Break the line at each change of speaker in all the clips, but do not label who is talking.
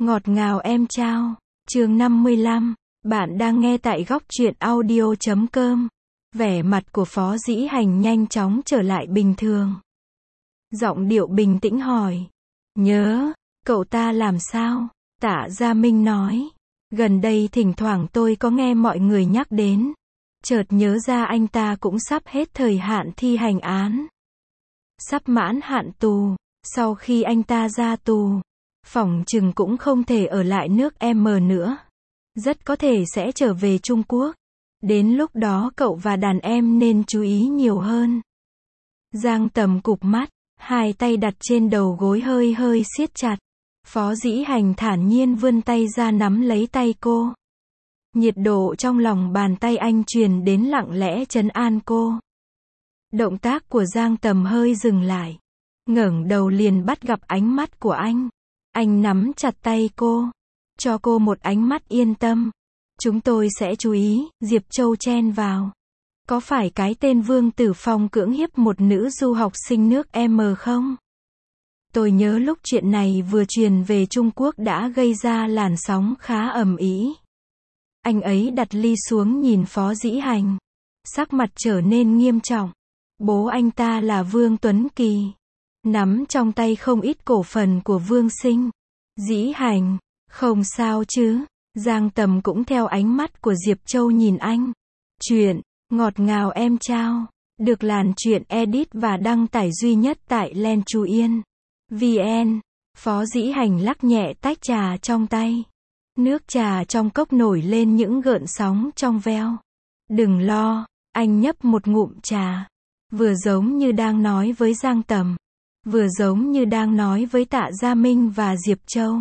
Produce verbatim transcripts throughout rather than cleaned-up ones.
Ngọt ngào em trao. Chương năm mươi lăm. Bạn đang nghe tại góc truyện audio chấm com. Vẻ mặt của Phó Dĩ Hành nhanh chóng trở lại bình thường. Giọng điệu bình tĩnh hỏi. Nhớ, cậu ta làm sao? Tạ Gia Minh nói. Gần đây thỉnh thoảng tôi có nghe mọi người nhắc đến. Chợt nhớ ra anh ta cũng sắp hết thời hạn thi hành án. Sắp mãn hạn tù. Sau khi anh ta ra tù, phỏng chừng cũng không thể ở lại nước M nữa. Rất có thể sẽ trở về Trung Quốc. Đến lúc đó cậu và đàn em nên chú ý nhiều hơn. Giang Tầm cụp mắt, hai tay đặt trên đầu gối hơi hơi siết chặt. Phó Dĩ Hành thản nhiên vươn tay ra nắm lấy tay cô. Nhiệt độ trong lòng bàn tay anh truyền đến lặng lẽ trấn an cô. Động tác của Giang Tầm hơi dừng lại. Ngẩng đầu liền bắt gặp ánh mắt của anh. Anh nắm chặt tay cô. Cho cô một ánh mắt yên tâm. Chúng tôi sẽ chú ý. Diệp Châu chen vào. Có phải cái tên Vương Tử Phong cưỡng hiếp một nữ du học sinh nước M không? Tôi nhớ lúc chuyện này vừa truyền về Trung Quốc đã gây ra làn sóng khá ầm ĩ. Anh ấy đặt ly xuống nhìn Phó Dĩ Hành. Sắc mặt trở nên nghiêm trọng. Bố anh ta là Vương Tuấn Kỳ. Nắm trong tay không ít cổ phần của Vương Sinh. Dĩ Hành, không sao chứ? Giang Tầm cũng theo ánh mắt của Diệp Châu nhìn anh. Chuyện, ngọt ngào em trao, được làn chuyện edit và đăng tải duy nhất tại Len Chú Yên. vn. Phó Dĩ Hành lắc nhẹ tách trà trong tay. Nước trà trong cốc nổi lên những gợn sóng trong veo. Đừng lo, anh nhấp một ngụm trà. Vừa giống như đang nói với Giang Tầm. Vừa giống như đang nói với Tạ Gia Minh và Diệp Châu.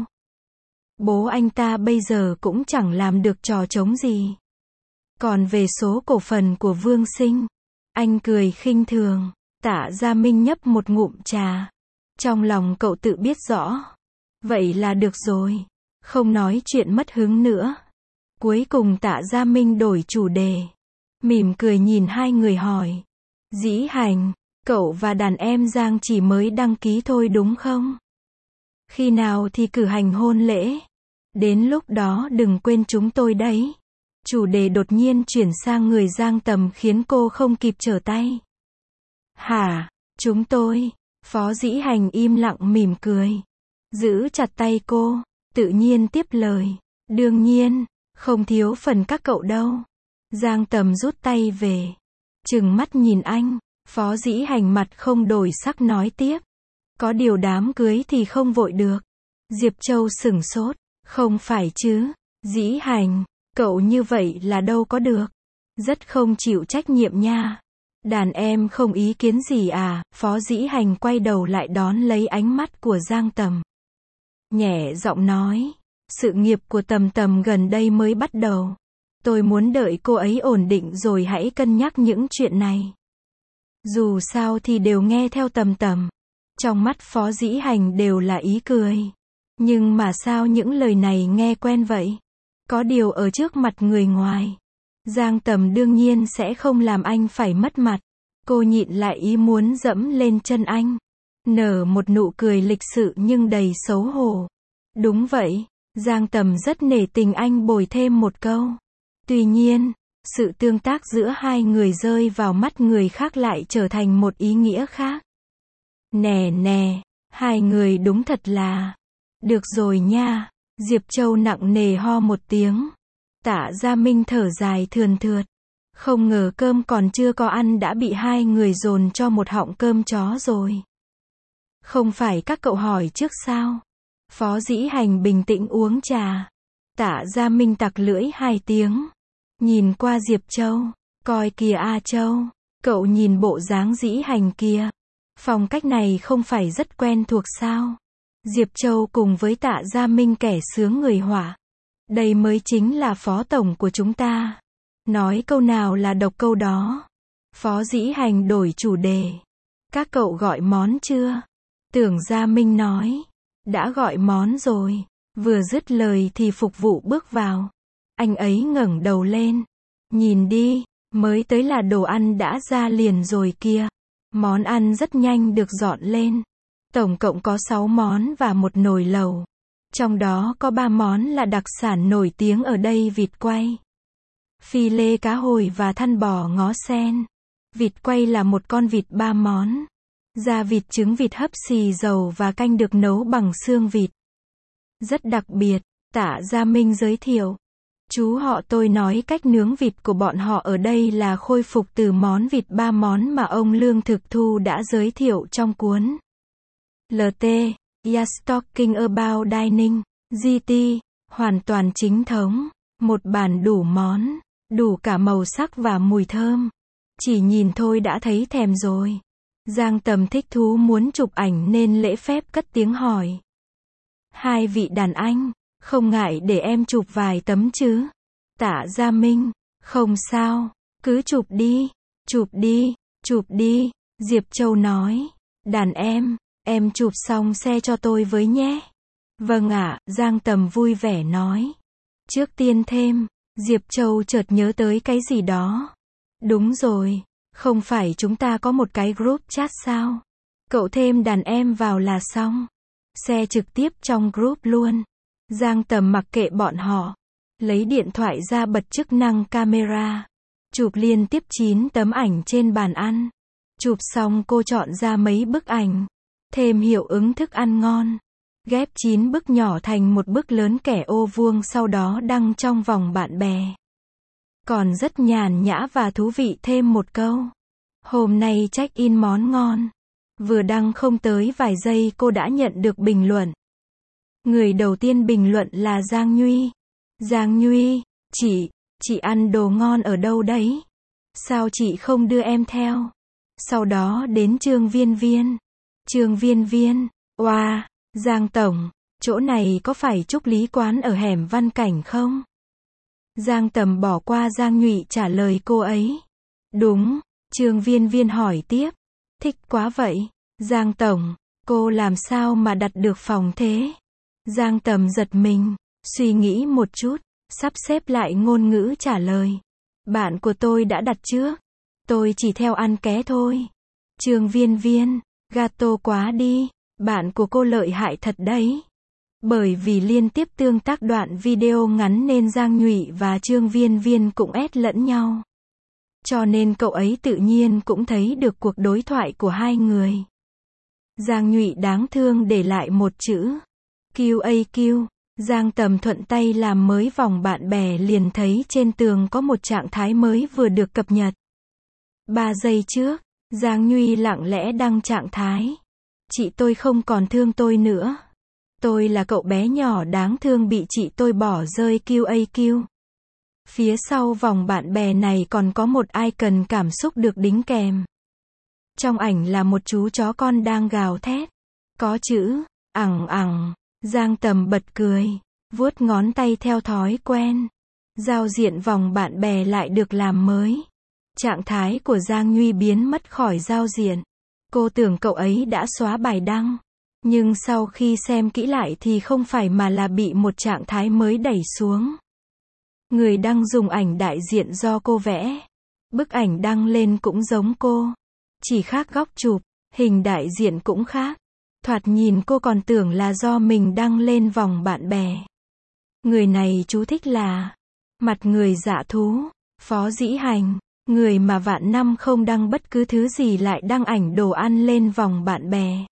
Bố anh ta bây giờ cũng chẳng làm được trò trống gì. Còn về số cổ phần của Vương Sinh, anh cười khinh thường. Tạ Gia Minh nhấp một ngụm trà. Trong lòng cậu tự biết rõ. Vậy là được rồi. Không nói chuyện mất hứng nữa. Cuối cùng Tạ Gia Minh đổi chủ đề. Mỉm cười nhìn hai người hỏi. Dĩ Hành, cậu và đàn em Giang chỉ mới đăng ký thôi đúng không? Khi nào thì cử hành hôn lễ? Đến lúc đó đừng quên chúng tôi đấy. Chủ đề đột nhiên chuyển sang người Giang Tầm khiến cô không kịp trở tay. Hả? Chúng tôi? Phó Dĩ Hành im lặng mỉm cười. Giữ chặt tay cô, tự nhiên tiếp lời. Đương nhiên, không thiếu phần các cậu đâu. Giang Tầm rút tay về. Trừng mắt nhìn anh. Phó Dĩ Hành mặt không đổi sắc nói tiếp. Có điều đám cưới thì không vội được. Diệp Châu sửng sốt. Không phải chứ. Dĩ Hành, cậu như vậy là đâu có được. Rất không chịu trách nhiệm nha. Đàn em không ý kiến gì à? Phó Dĩ Hành quay đầu lại đón lấy ánh mắt của Giang Tầm. Nhẹ giọng nói. Sự nghiệp của Tầm Tầm gần đây mới bắt đầu. Tôi muốn đợi cô ấy ổn định rồi hãy cân nhắc những chuyện này. Dù sao thì đều nghe theo Tầm Tầm. Trong mắt Phó Dĩ Hành đều là ý cười. Nhưng mà sao những lời này nghe quen vậy? Có điều ở trước mặt người ngoài. Giang Tầm đương nhiên sẽ không làm anh phải mất mặt. Cô nhịn lại ý muốn dẫm lên chân anh. Nở một nụ cười lịch sự nhưng đầy xấu hổ. Đúng vậy, Giang Tầm rất nể tình anh bồi thêm một câu. Tuy nhiên, sự tương tác giữa hai người rơi vào mắt người khác lại trở thành một ý nghĩa khác. Nè nè, hai người đúng thật là... Được rồi nha. Diệp Châu nặng nề ho một tiếng. Tạ Gia Minh thở dài thườn thượt. Không ngờ cơm còn chưa có ăn đã bị hai người dồn cho một họng cơm chó rồi. Không phải các cậu hỏi trước sao? Phó Dĩ Hành bình tĩnh uống trà. Tạ Gia Minh tặc lưỡi hai tiếng. Nhìn qua Diệp Châu. Coi kìa A Châu. Cậu nhìn bộ dáng Dĩ Hành kia. Phong cách này không phải rất quen thuộc sao? Diệp Châu cùng với Tạ Gia Minh kẻ sướng người họa. Đây mới chính là phó tổng của chúng ta. Nói câu nào là độc câu đó. Phó Dĩ Hành đổi chủ đề. Các cậu gọi món chưa? Tưởng Gia Minh nói. Đã gọi món rồi. Vừa dứt lời thì phục vụ bước vào. Anh ấy ngẩng đầu lên. Nhìn đi, mới tới là đồ ăn đã ra liền rồi kia. Món ăn rất nhanh được dọn lên. Tổng cộng có sáu món và một nồi lẩu. Trong đó có ba món là đặc sản nổi tiếng ở đây: vịt quay, phi lê cá hồi và thăn bò ngó sen. Vịt quay là một con vịt ba món. Da vịt, trứng vịt hấp xì dầu và canh được nấu bằng xương vịt. Rất đặc biệt, Tạ Gia Minh giới thiệu. Chú họ tôi nói cách nướng vịt của bọn họ ở đây là khôi phục từ món vịt ba món mà ông Lương Thực Thu đã giới thiệu trong cuốn lờ tê, You're Talking About Dining, giê tê, hoàn toàn chính thống. Một bàn đủ món, đủ cả màu sắc và mùi thơm. Chỉ nhìn thôi đã thấy thèm rồi. Giang Tầm thích thú muốn chụp ảnh nên lễ phép cất tiếng hỏi. Hai vị đàn anh, không ngại để em chụp vài tấm chứ? Tạ Gia Minh, không sao, cứ chụp đi, chụp đi, chụp đi, Diệp Châu nói. Đàn em, em chụp xong xe cho tôi với nhé. Vâng ạ, Giang Tầm vui vẻ nói. Trước tiên thêm, Diệp Châu chợt nhớ tới cái gì đó. Đúng rồi, không phải chúng ta có một cái group chat sao? Cậu thêm đàn em vào là xong. Xe trực tiếp trong group luôn. Giang Tầm mặc kệ bọn họ. Lấy điện thoại ra bật chức năng camera. Chụp liên tiếp chín tấm ảnh trên bàn ăn. Chụp xong cô chọn ra mấy bức ảnh. Thêm hiệu ứng thức ăn ngon. Ghép chín bức nhỏ thành một bức lớn kẻ ô vuông, sau đó đăng trong vòng bạn bè. Còn rất nhàn nhã và thú vị thêm một câu. Hôm nay check in món ngon. Vừa đăng không tới vài giây cô đã nhận được bình luận. Người đầu tiên bình luận là Giang Nhuy. Giang Nhuy, chị, chị ăn đồ ngon ở đâu đấy? Sao chị không đưa em theo? Sau đó đến Trương Viên Viên. Trương Viên Viên, oa, wow, Giang Tổng, chỗ này có phải Trúc Lý Quán ở hẻm Văn Cảnh không? Giang Tầm bỏ qua Giang Nhụy trả lời cô ấy. Đúng, Trương Viên Viên hỏi tiếp. Thích quá vậy. Giang Tổng, cô làm sao mà đặt được phòng thế? Giang Tầm giật mình, suy nghĩ một chút, sắp xếp lại ngôn ngữ trả lời. Bạn của tôi đã đặt trước. Tôi chỉ theo ăn ké thôi. Trương Viên Viên, gato quá đi. Bạn của cô lợi hại thật đấy. Bởi vì liên tiếp tương tác đoạn video ngắn nên Giang Nhụy và Trương Viên Viên cũng ép lẫn nhau. Cho nên cậu ấy tự nhiên cũng thấy được cuộc đối thoại của hai người. Giang Nhụy đáng thương để lại một chữ. quy a quy. Giang Tầm thuận tay làm mới vòng bạn bè liền thấy trên tường có một trạng thái mới vừa được cập nhật. Ba giây trước, Giang Nhụy lặng lẽ đăng trạng thái. Chị tôi không còn thương tôi nữa. Tôi là cậu bé nhỏ đáng thương bị chị tôi bỏ rơi quy a quy. Phía sau vòng bạn bè này còn có một icon cảm xúc được đính kèm. Trong ảnh là một chú chó con đang gào thét. Có chữ, ẳng ẳng. Giang Tầm bật cười, vuốt ngón tay theo thói quen. Giao diện vòng bạn bè lại được làm mới. Trạng thái của Giang Nhuy biến mất khỏi giao diện. Cô tưởng cậu ấy đã xóa bài đăng. Nhưng sau khi xem kỹ lại thì không phải mà là bị một trạng thái mới đẩy xuống. Người đăng dùng ảnh đại diện do cô vẽ. Bức ảnh đăng lên cũng giống cô. Chỉ khác góc chụp, hình đại diện cũng khác. Thoạt nhìn cô còn tưởng là do mình đăng lên vòng bạn bè. Người này chú thích là mặt người dạ thú, Phó Dĩ Hành. Người mà vạn năm không đăng bất cứ thứ gì lại đăng ảnh đồ ăn lên vòng bạn bè.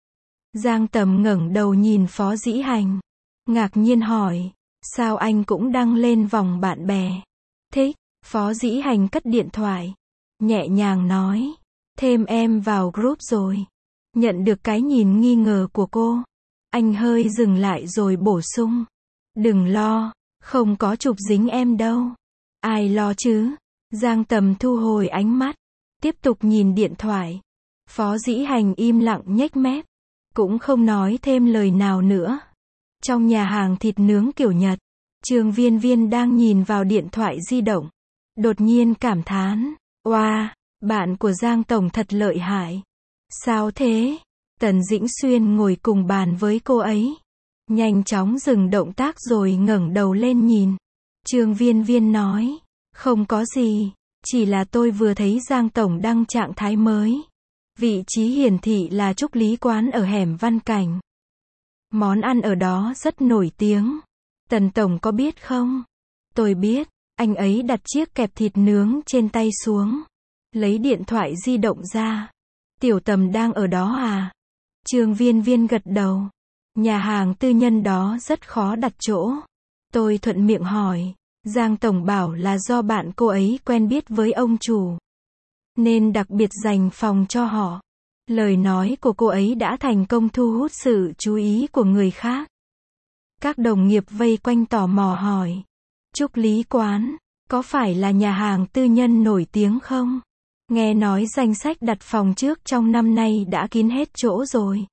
Giang Tầm ngẩng đầu nhìn Phó Dĩ Hành. Ngạc nhiên hỏi, sao anh cũng đăng lên vòng bạn bè? Thích. Phó Dĩ Hành cất điện thoại. Nhẹ nhàng nói, thêm em vào group rồi. Nhận được cái nhìn nghi ngờ của cô. Anh hơi dừng lại rồi bổ sung. Đừng lo, không có chụp dính em đâu. Ai lo chứ? Giang Tầm thu hồi ánh mắt. Tiếp tục nhìn điện thoại. Phó Dĩ Hành im lặng nhếch mép. Cũng không nói thêm lời nào nữa. Trong nhà hàng thịt nướng kiểu Nhật, Trương Viên Viên đang nhìn vào điện thoại di động. Đột nhiên cảm thán. Oa, wow, bạn của Giang Tổng thật lợi hại. Sao thế? Tần Dĩnh Xuyên ngồi cùng bàn với cô ấy. Nhanh chóng dừng động tác rồi ngẩng đầu lên nhìn. Trương Viên Viên nói. Không có gì. Chỉ là tôi vừa thấy Giang Tổng đăng trạng thái mới. Vị trí hiển thị là Trúc Lý Quán ở hẻm Văn Cảnh. Món ăn ở đó rất nổi tiếng. Tần tổng có biết không? Tôi biết. Anh ấy đặt chiếc kẹp thịt nướng trên tay xuống. Lấy điện thoại di động ra. Tiểu Tầm đang ở đó à? Trương Viên Viên gật đầu. Nhà hàng tư nhân đó rất khó đặt chỗ. Tôi thuận miệng hỏi. Giang tổng bảo là do bạn cô ấy quen biết với ông chủ, nên đặc biệt dành phòng cho họ. Lời nói của cô ấy đã thành công thu hút sự chú ý của người khác. Các đồng nghiệp vây quanh tò mò hỏi. Trúc Lý Quán, có phải là nhà hàng tư nhân nổi tiếng không? Nghe nói danh sách đặt phòng trước trong năm nay đã kín hết chỗ rồi.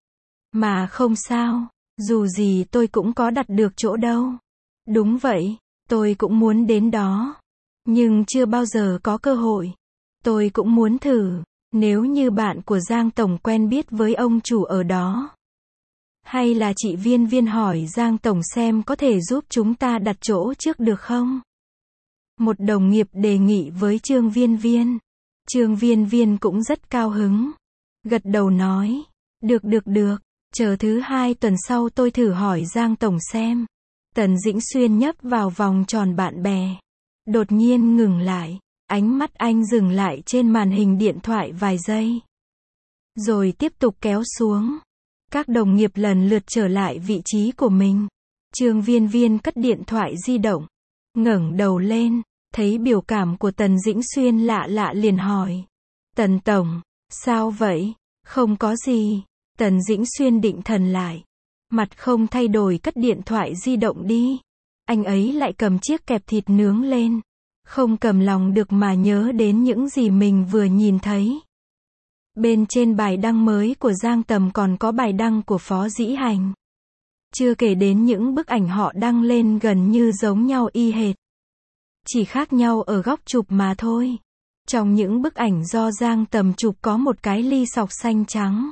Mà không sao, dù gì tôi cũng có đặt được chỗ đâu. Đúng vậy, tôi cũng muốn đến đó. Nhưng chưa bao giờ có cơ hội. Tôi cũng muốn thử, nếu như bạn của Giang tổng quen biết với ông chủ ở đó. Hay là chị Viên Viên hỏi Giang tổng xem có thể giúp chúng ta đặt chỗ trước được không? Một đồng nghiệp đề nghị với Trương Viên Viên. Trương Viên Viên cũng rất cao hứng. Gật đầu nói, được được được, chờ thứ hai tuần sau tôi thử hỏi Giang tổng xem. Tần Dĩnh Xuyên nhấp vào vòng tròn bạn bè. Đột nhiên ngừng lại. Ánh mắt anh dừng lại trên màn hình điện thoại vài giây. Rồi tiếp tục kéo xuống. Các đồng nghiệp lần lượt trở lại vị trí của mình. Trương Viên Viên cất điện thoại di động. Ngẩng đầu lên. Thấy biểu cảm của Tần Dĩnh Xuyên lạ lạ liền hỏi. Tần tổng, sao vậy? Không có gì. Tần Dĩnh Xuyên định thần lại. Mặt không thay đổi cất điện thoại di động đi. Anh ấy lại cầm chiếc kẹp thịt nướng lên. Không cầm lòng được mà nhớ đến những gì mình vừa nhìn thấy. Bên trên bài đăng mới của Giang Tầm còn có bài đăng của Phó Dĩ Hành. Chưa kể đến những bức ảnh họ đăng lên gần như giống nhau y hệt. Chỉ khác nhau ở góc chụp mà thôi. Trong những bức ảnh do Giang Tầm chụp có một cái ly sọc xanh trắng.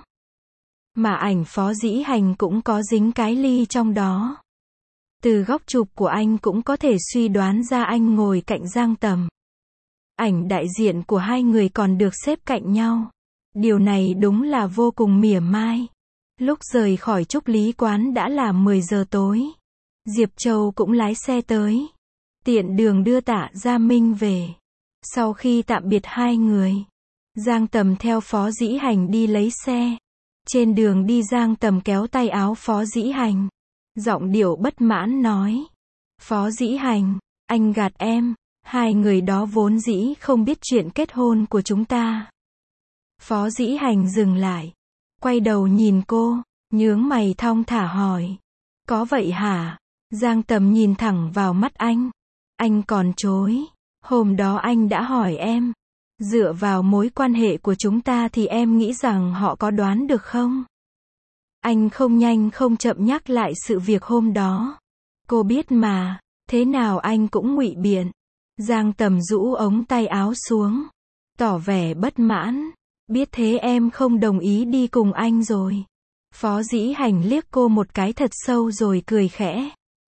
Mà ảnh Phó Dĩ Hành cũng có dính cái ly trong đó. Từ góc chụp của anh cũng có thể suy đoán ra anh ngồi cạnh Giang Tầm. Ảnh đại diện của hai người còn được xếp cạnh nhau. Điều này đúng là vô cùng mỉa mai. Lúc rời khỏi Trúc Lý Quán đã là mười giờ tối. Diệp Châu cũng lái xe tới. Tiện đường đưa Tạ Gia Minh về. Sau khi tạm biệt hai người, Giang Tầm theo Phó Dĩ Hành đi lấy xe. Trên đường đi Giang Tầm kéo tay áo Phó Dĩ Hành. Giọng điệu bất mãn nói. Phó Dĩ Hành, anh gạt em. Hai người đó vốn dĩ không biết chuyện kết hôn của chúng ta. Phó Dĩ Hành dừng lại. Quay đầu nhìn cô, nhướng mày thong thả hỏi. Có vậy hả? Giang Tầm nhìn thẳng vào mắt anh. Anh còn chối. Hôm đó anh đã hỏi em. Dựa vào mối quan hệ của chúng ta thì em nghĩ rằng họ có đoán được không? Anh không nhanh không chậm nhắc lại sự việc hôm đó. Cô biết mà, thế nào anh cũng ngụy biện. Giang Tầm rũ ống tay áo xuống. Tỏ vẻ bất mãn. Biết thế em không đồng ý đi cùng anh rồi. Phó Dĩ Hành liếc cô một cái thật sâu rồi cười khẽ.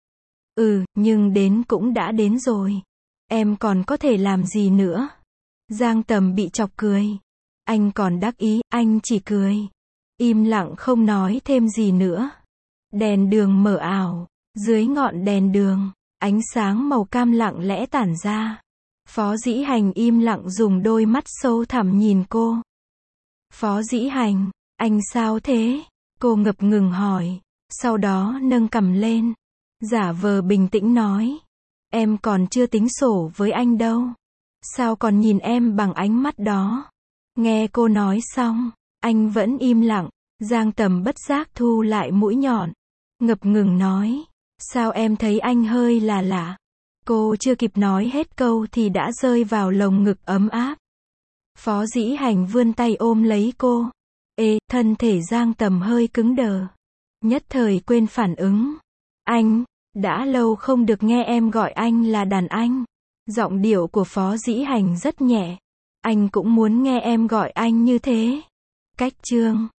Ừ, nhưng đến cũng đã đến rồi. Em còn có thể làm gì nữa? Giang Tầm bị chọc cười. Anh còn đắc ý, anh chỉ cười. Im lặng không nói thêm gì nữa. Đèn đường mở ảo. Dưới ngọn đèn đường, ánh sáng màu cam lặng lẽ tản ra. Phó Dĩ Hành im lặng dùng đôi mắt sâu thẳm nhìn cô. Phó Dĩ Hành, anh sao thế? Cô ngập ngừng hỏi. Sau đó nâng cằm lên. Giả vờ bình tĩnh nói. Em còn chưa tính sổ với anh đâu. Sao còn nhìn em bằng ánh mắt đó? Nghe cô nói xong, anh vẫn im lặng. Giang Tầm bất giác thu lại mũi nhọn. Ngập ngừng nói. Sao em thấy anh hơi là lạ? Cô chưa kịp nói hết câu thì đã rơi vào lồng ngực ấm áp. Phó Dĩ Hành vươn tay ôm lấy cô. Ê, thân thể Giang Tầm hơi cứng đờ. Nhất thời quên phản ứng. Anh, đã lâu không được nghe em gọi anh là đàn anh. Giọng điệu của Phó Dĩ Hành rất nhẹ. Anh cũng muốn nghe em gọi anh như thế. Cách chương